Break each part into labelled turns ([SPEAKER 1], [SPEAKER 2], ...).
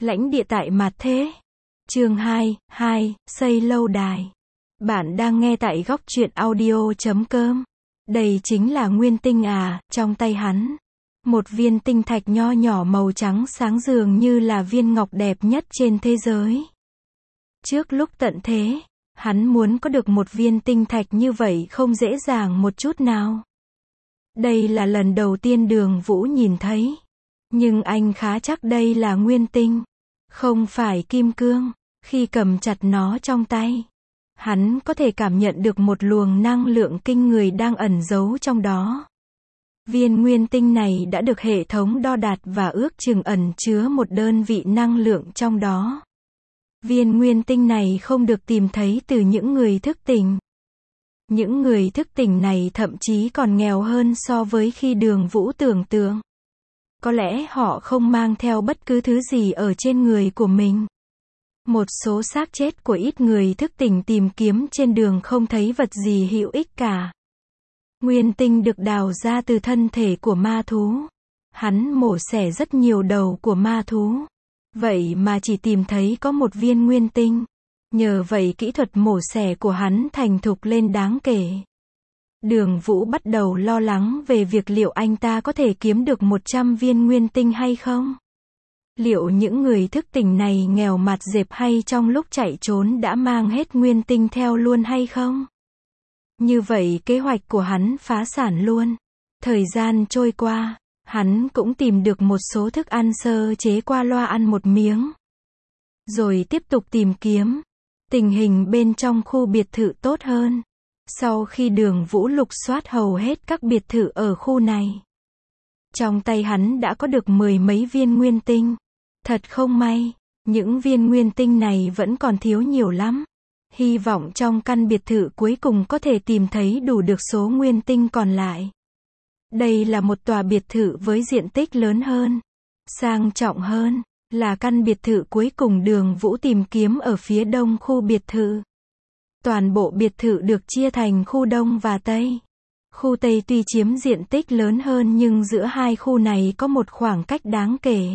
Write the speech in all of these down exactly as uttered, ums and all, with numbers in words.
[SPEAKER 1] Lãnh địa tại Mạt Thế. Chương hai, hai, xây lâu đài. Bạn đang nghe tại góc truyện audio chấm com. Đây chính là nguyên tinh à, trong tay hắn. Một viên tinh thạch nho nhỏ màu trắng sáng dường như là viên ngọc đẹp nhất trên thế giới. Trước lúc tận thế, hắn muốn có được một viên tinh thạch như vậy không dễ dàng một chút nào. Đây là lần đầu tiên Đường Vũ nhìn thấy. Nhưng anh khá chắc đây là nguyên tinh, không phải kim cương. Khi cầm chặt nó trong tay, hắn có thể cảm nhận được một luồng năng lượng kinh người đang ẩn giấu trong đó. Viên nguyên tinh này đã được hệ thống đo đạt và ước chừng ẩn chứa một đơn vị năng lượng trong đó. Viên nguyên tinh này không được tìm thấy từ những người thức tỉnh. Những người thức tỉnh này thậm chí còn nghèo hơn so với khi Đường Vũ tưởng tượng. Có lẽ họ không mang theo bất cứ thứ gì ở trên người của mình. Một số xác chết của ít người thức tỉnh tìm kiếm trên đường không thấy vật gì hữu ích cả. Nguyên tinh được đào ra từ thân thể của ma thú. Hắn mổ xẻ rất nhiều đầu của ma thú. Vậy mà chỉ tìm thấy có một viên nguyên tinh. Nhờ vậy kỹ thuật mổ xẻ của hắn thành thục lên đáng kể. Đường Vũ bắt đầu lo lắng về việc liệu anh ta có thể kiếm được một trăm viên nguyên tinh hay không? Liệu những người thức tỉnh này nghèo mặt dẹp hay trong lúc chạy trốn đã mang hết nguyên tinh theo luôn hay không? Như vậy kế hoạch của hắn phá sản luôn. Thời gian trôi qua, hắn cũng tìm được một số thức ăn sơ chế qua loa ăn một miếng. Rồi tiếp tục tìm kiếm. Tình hình bên trong khu biệt thự tốt hơn. Sau khi Đường Vũ lục soát hầu hết các biệt thự ở khu này, trong tay hắn đã có được mười mấy viên nguyên tinh. Thật không may, những viên nguyên tinh này vẫn còn thiếu nhiều lắm. Hy vọng trong căn biệt thự cuối cùng có thể tìm thấy đủ được số nguyên tinh còn lại. Đây là một tòa biệt thự với diện tích lớn hơn, sang trọng hơn, là căn biệt thự cuối cùng Đường Vũ tìm kiếm ở phía đông khu biệt thự. Toàn bộ biệt thự được chia thành khu Đông và Tây. Khu Tây tuy chiếm diện tích lớn hơn nhưng giữa hai khu này có một khoảng cách đáng kể.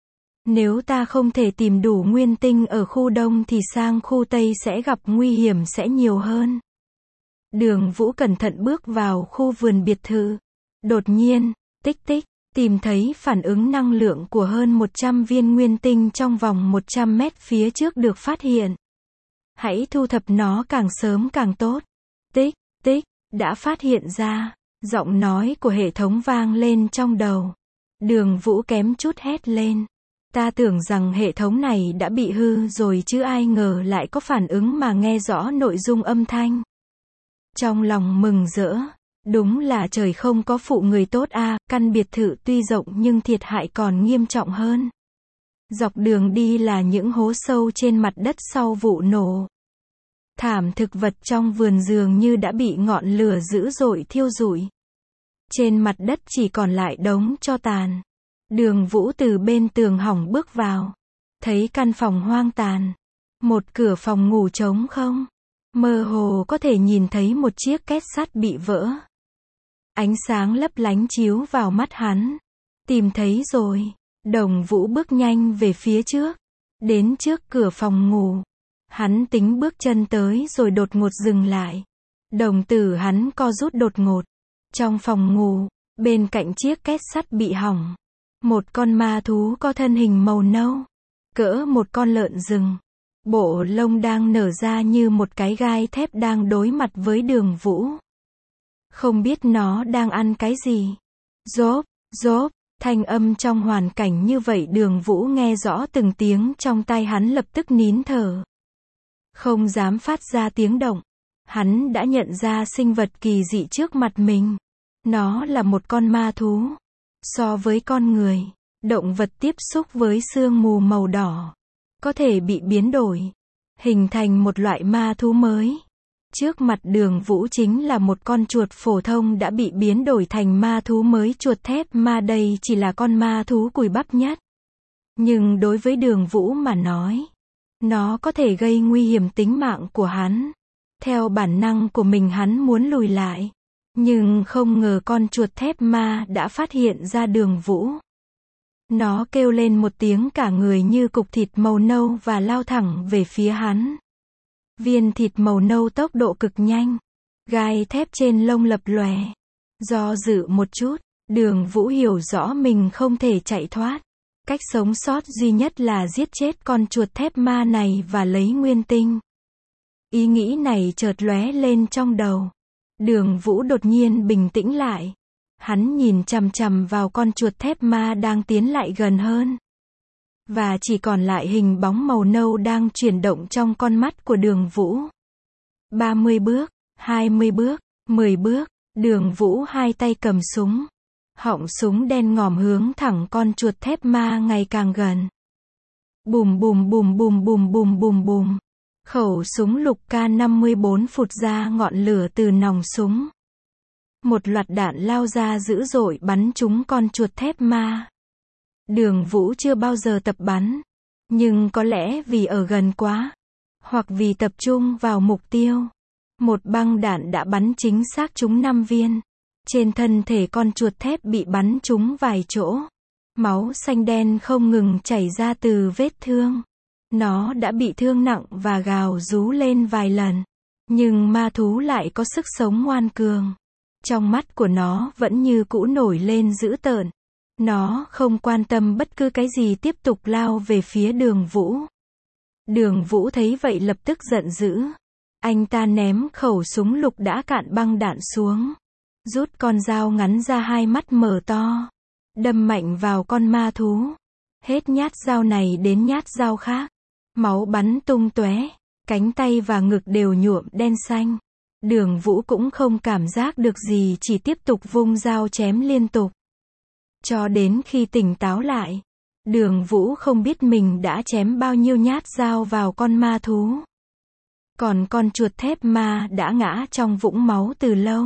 [SPEAKER 1] Nếu ta không thể tìm đủ nguyên tinh ở khu Đông thì sang khu Tây sẽ gặp nguy hiểm sẽ nhiều hơn. Đường Vũ cẩn thận bước vào khu vườn biệt thự. Đột nhiên, tích tích, tìm thấy phản ứng năng lượng của hơn một trăm viên nguyên tinh trong vòng một trăm mét phía trước được phát hiện. Hãy thu thập nó càng sớm càng tốt. Tích, tích, đã phát hiện ra. Giọng nói của hệ thống vang lên trong đầu. Đường Vũ kém chút hét lên. Ta tưởng rằng hệ thống này đã bị hư rồi chứ ai ngờ lại có phản ứng mà nghe rõ nội dung âm thanh. Trong lòng mừng rỡ. Đúng là trời không có phụ người tốt a. Căn biệt thự tuy rộng nhưng thiệt hại còn nghiêm trọng hơn. Dọc đường đi là những hố sâu trên mặt đất sau vụ nổ. Thảm thực vật trong vườn dường như đã bị ngọn lửa dữ dội thiêu rụi. Trên mặt đất chỉ còn lại đống tro tàn. Đường Vũ từ bên tường hỏng bước vào. Thấy căn phòng hoang tàn. Một cửa phòng ngủ trống không. Mơ hồ có thể nhìn thấy một chiếc két sắt bị vỡ. Ánh sáng lấp lánh chiếu vào mắt hắn. Tìm thấy rồi. Đồng Vũ bước nhanh về phía trước. Đến trước cửa phòng ngủ. Hắn tính bước chân tới rồi đột ngột dừng lại. Đồng tử hắn co rút đột ngột. Trong phòng ngủ, bên cạnh chiếc két sắt bị hỏng. Một con ma thú có thân hình màu nâu. Cỡ một con lợn rừng. Bộ lông đang nở ra như một cái gai thép đang đối mặt với Đường Vũ. Không biết nó đang ăn cái gì. Rốp, rốp. Thanh âm trong hoàn cảnh như vậy Đường Vũ nghe rõ từng tiếng trong tai hắn lập tức nín thở. Không dám phát ra tiếng động. Hắn đã nhận ra sinh vật kỳ dị trước mặt mình. Nó là một con ma thú. So với con người, động vật tiếp xúc với sương mù màu đỏ, có thể bị biến đổi, hình thành một loại ma thú mới. Trước mặt Đường Vũ chính là một con chuột phổ thông đã bị biến đổi thành ma thú mới. Chuột thép ma đây chỉ là con ma thú cùi bắp nhất. Nhưng đối với Đường Vũ mà nói, nó có thể gây nguy hiểm tính mạng của hắn. Theo bản năng của mình hắn muốn lùi lại. Nhưng không ngờ con chuột thép ma đã phát hiện ra Đường Vũ. Nó kêu lên một tiếng cả người như cục thịt màu nâu và lao thẳng về phía hắn. Viên thịt màu nâu tốc độ cực nhanh. Gai thép trên lông lập lòe. Do dự một chút, Đường Vũ hiểu rõ mình không thể chạy thoát. Cách sống sót duy nhất là giết chết con chuột thép ma này và lấy nguyên tinh. Ý nghĩ này chợt lóe lên trong đầu. Đường Vũ đột nhiên bình tĩnh lại. Hắn nhìn chằm chằm vào con chuột thép ma đang tiến lại gần hơn. Và chỉ còn lại hình bóng màu nâu đang chuyển động trong con mắt của Đường Vũ. ba mươi bước, hai mươi bước, mười bước, Đường Vũ hai tay cầm súng. Họng súng đen ngòm hướng thẳng con chuột thép ma ngày càng gần. Bùm bùm bùm bùm bùm bùm bùm bùm. Khẩu súng lục K năm mươi bốn phụt ra ngọn lửa từ nòng súng. Một loạt đạn lao ra dữ dội bắn trúng con chuột thép ma. Đường Vũ chưa bao giờ tập bắn. Nhưng có lẽ vì ở gần quá. Hoặc vì tập trung vào mục tiêu. Một băng đạn đã bắn chính xác trúng năm viên. Trên thân thể con chuột thép bị bắn trúng vài chỗ. Máu xanh đen không ngừng chảy ra từ vết thương. Nó đã bị thương nặng và gào rú lên vài lần. Nhưng ma thú lại có sức sống ngoan cường. Trong mắt của nó vẫn như cũ nổi lên dữ tợn. Nó không quan tâm bất cứ cái gì, tiếp tục lao về phía Đường Vũ. Đường Vũ thấy vậy lập tức giận dữ. Anh ta ném khẩu súng lục đã cạn băng đạn xuống. Rút con dao ngắn ra, hai mắt mở to. Đâm mạnh vào con ma thú. Hết nhát dao này đến nhát dao khác. Máu bắn tung tóe. Cánh tay và ngực đều nhuộm đen xanh. Đường Vũ cũng không cảm giác được gì, chỉ tiếp tục vung dao chém liên tục. Cho đến khi tỉnh táo lại. Đường Vũ không biết mình đã chém bao nhiêu nhát dao vào con ma thú. Còn con chuột thép ma đã ngã trong vũng máu từ lâu.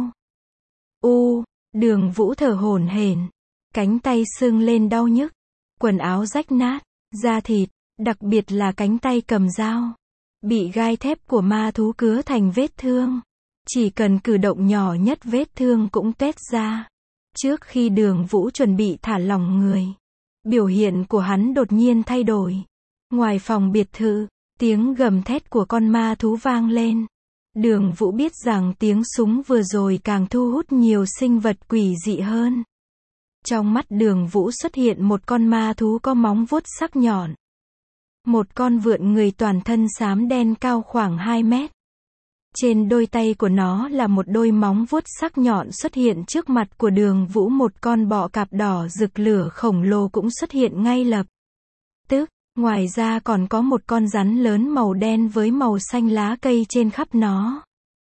[SPEAKER 1] U, Đường Vũ thở hổn hển. Cánh tay sưng lên đau nhức. Quần áo rách nát, da thịt, đặc biệt là cánh tay cầm dao. Bị gai thép của ma thú cứa thành vết thương. Chỉ cần cử động nhỏ nhất vết thương cũng tuét ra. Trước khi Đường Vũ chuẩn bị thả lỏng người, biểu hiện của hắn đột nhiên thay đổi. Ngoài phòng biệt thự, tiếng gầm thét của con ma thú vang lên. Đường Vũ biết rằng tiếng súng vừa rồi càng thu hút nhiều sinh vật quỷ dị hơn. Trong mắt Đường Vũ xuất hiện một con ma thú có móng vuốt sắc nhọn. Một con vượn người toàn thân xám đen cao khoảng hai mét. Trên đôi tay của nó là một đôi móng vuốt sắc nhọn xuất hiện trước mặt của Đường Vũ. Một con bọ cạp đỏ rực lửa khổng lồ cũng xuất hiện ngay lập tức. Ngoài ra còn có một con rắn lớn màu đen với màu xanh lá cây trên khắp nó.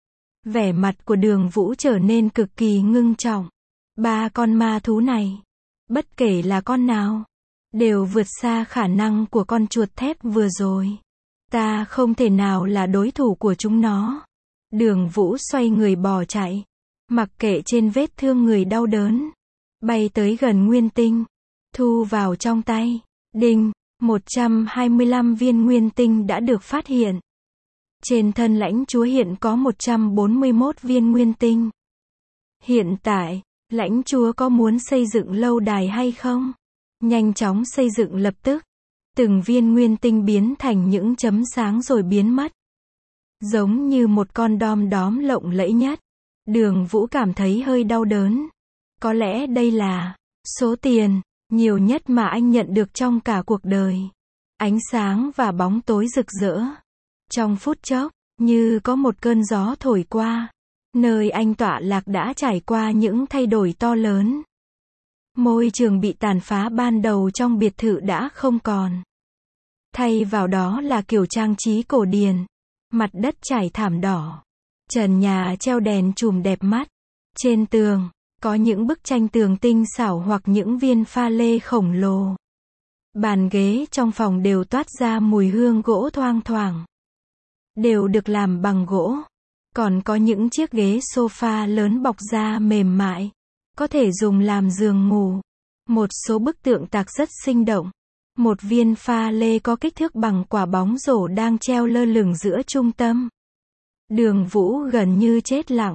[SPEAKER 1] Vẻ mặt của Đường Vũ trở nên cực kỳ ngưng trọng. Ba con ma thú này, bất kể là con nào, đều vượt xa khả năng của con chuột thép vừa rồi. Ta không thể nào là đối thủ của chúng nó. Đường Vũ xoay người bỏ chạy. Mặc kệ trên vết thương người đau đớn. Bay tới gần nguyên tinh. Thu vào trong tay. Đinh, một trăm hai mươi lăm viên nguyên tinh đã được phát hiện. Trên thân lãnh chúa hiện có một trăm bốn mươi mốt viên nguyên tinh. Hiện tại, lãnh chúa có muốn xây dựng lâu đài hay không? Nhanh chóng xây dựng lập tức. Từng viên nguyên tinh biến thành những chấm sáng rồi biến mất. Giống như một con đom đóm lộng lẫy nhất. Đường Vũ cảm thấy hơi đau đớn. Có lẽ đây là số tiền nhiều nhất mà anh nhận được trong cả cuộc đời. Ánh sáng và bóng tối rực rỡ. Trong phút chốc, như có một cơn gió thổi qua. Nơi anh tọa lạc đã trải qua những thay đổi to lớn. Môi trường bị tàn phá ban đầu trong biệt thự đã không còn. Thay vào đó là kiểu trang trí cổ điển. Mặt đất trải thảm đỏ. Trần nhà treo đèn chùm đẹp mắt. Trên tường, có những bức tranh tường tinh xảo hoặc những viên pha lê khổng lồ. Bàn ghế trong phòng đều toát ra mùi hương gỗ thoang thoảng. Đều được làm bằng gỗ. Còn có những chiếc ghế sofa lớn bọc da mềm mại. Có thể dùng làm giường ngủ. Một số bức tượng tạc rất sinh động. Một viên pha lê có kích thước bằng quả bóng rổ đang treo lơ lửng giữa trung tâm. Đường Vũ gần như chết lặng.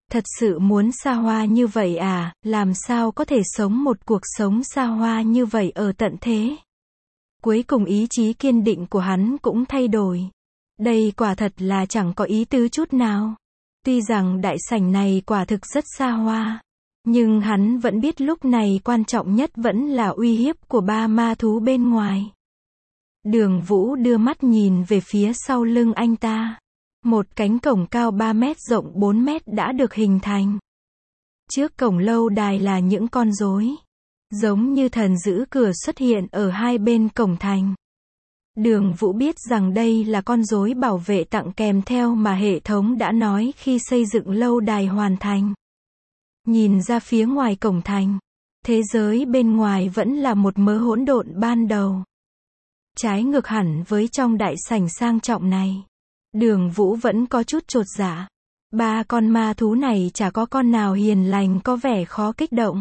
[SPEAKER 1] Thật sự muốn xa hoa như vậy à, làm sao có thể sống một cuộc sống xa hoa như vậy ở tận thế. Cuối cùng ý chí kiên định của hắn cũng thay đổi. Đây quả thật là chẳng có ý tứ chút nào. Tuy rằng đại sảnh này quả thực rất xa hoa, nhưng hắn vẫn biết lúc này quan trọng nhất vẫn là uy hiếp của ba ma thú bên ngoài. Đường Vũ đưa mắt nhìn về phía sau lưng anh ta. Một cánh cổng cao ba mét rộng bốn mét đã được hình thành. Trước cổng lâu đài là những con rối, giống như thần giữ cửa xuất hiện ở hai bên cổng thành. Đường Vũ biết rằng đây là con rối bảo vệ tặng kèm theo mà hệ thống đã nói khi xây dựng lâu đài hoàn thành. Nhìn ra phía ngoài cổng thành, thế giới bên ngoài vẫn là một mớ hỗn độn ban đầu. Trái ngược hẳn với trong đại sảnh sang trọng này. Đường Vũ vẫn có chút chột dạ. Ba con ma thú này chả có con nào hiền lành, có vẻ khó kích động.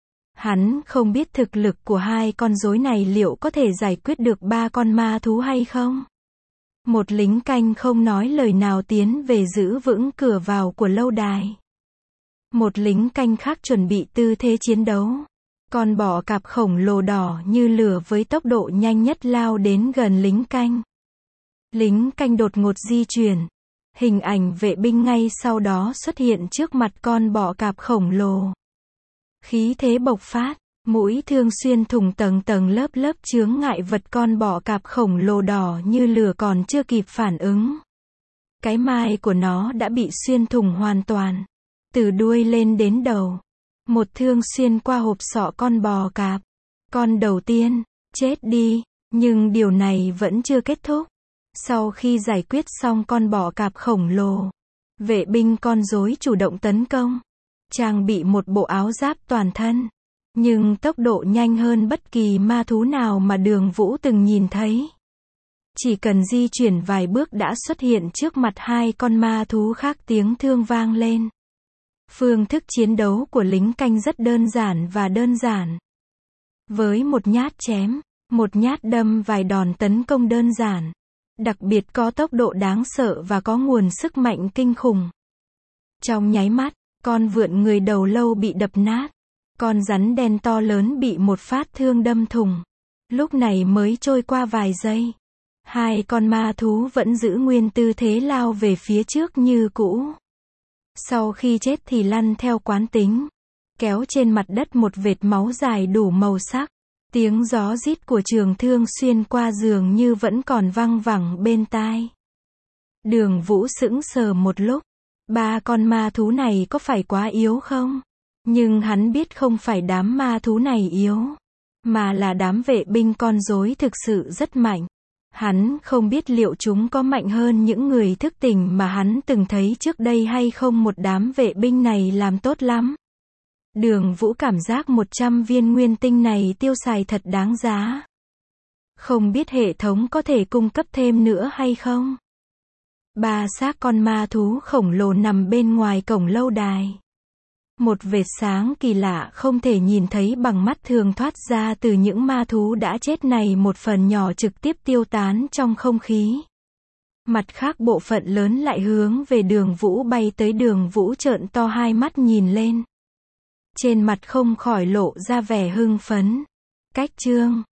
[SPEAKER 1] Hắn không biết thực lực của hai con rối này liệu có thể giải quyết được ba con ma thú hay không. Một lính canh không nói lời nào tiến về giữ vững cửa vào của lâu đài. Một lính canh khác chuẩn bị tư thế chiến đấu. Con bọ cạp khổng lồ đỏ như lửa với tốc độ nhanh nhất lao đến gần lính canh. Lính canh đột ngột di chuyển. Hình ảnh vệ binh ngay sau đó xuất hiện trước mặt con bọ cạp khổng lồ. Khí thế bộc phát, mũi thương xuyên thủng tầng tầng lớp lớp chướng ngại vật, con bọ cạp khổng lồ đỏ như lửa còn chưa kịp phản ứng. Cái mai của nó đã bị xuyên thủng hoàn toàn. Từ đuôi lên đến đầu. Một thương xuyên qua hộp sọ con bò cạp. Con đầu tiên, chết đi, nhưng điều này vẫn chưa kết thúc. Sau khi giải quyết xong con bò cạp khổng lồ, vệ binh con rối chủ động tấn công. Trang bị một bộ áo giáp toàn thân, nhưng tốc độ nhanh hơn bất kỳ ma thú nào mà Đường Vũ từng nhìn thấy. Chỉ cần di chuyển vài bước đã xuất hiện trước mặt hai con ma thú khác, tiếng thương vang lên. Phương thức chiến đấu của lính canh rất đơn giản và đơn giản. Với một nhát chém, một nhát đâm, vài đòn tấn công đơn giản. Đặc biệt có tốc độ đáng sợ và có nguồn sức mạnh kinh khủng. Trong nháy mắt, con vượn người đầu lâu bị đập nát. Con rắn đen to lớn bị một phát thương đâm thủng. Lúc này mới trôi qua vài giây. Hai con ma thú vẫn giữ nguyên tư thế lao về phía trước như cũ. Sau khi chết thì lăn theo quán tính. Kéo trên mặt đất một vệt máu dài đủ màu sắc. Tiếng gió rít của trường thương xuyên qua dường như vẫn còn văng vẳng bên tai. Đường Vũ sững sờ một lúc. Ba con ma thú này có phải quá yếu không? Nhưng hắn biết không phải đám ma thú này yếu, mà là đám vệ binh con rối thực sự rất mạnh. Hắn không biết liệu chúng có mạnh hơn những người thức tỉnh mà hắn từng thấy trước đây hay không. Một đám vệ binh này làm tốt lắm. Đường Vũ cảm giác một trăm viên nguyên tinh này tiêu xài thật đáng giá. Không biết hệ thống có thể cung cấp thêm nữa hay không? Ba xác con ma thú khổng lồ nằm bên ngoài cổng lâu đài. Một vệt sáng kỳ lạ không thể nhìn thấy bằng mắt thường thoát ra từ những ma thú đã chết này, một phần nhỏ trực tiếp tiêu tán trong không khí. Mặt khác bộ phận lớn lại hướng về Đường Vũ bay tới. Đường Vũ trợn to hai mắt nhìn lên. Trên mặt không khỏi lộ ra vẻ hưng phấn. Cách chương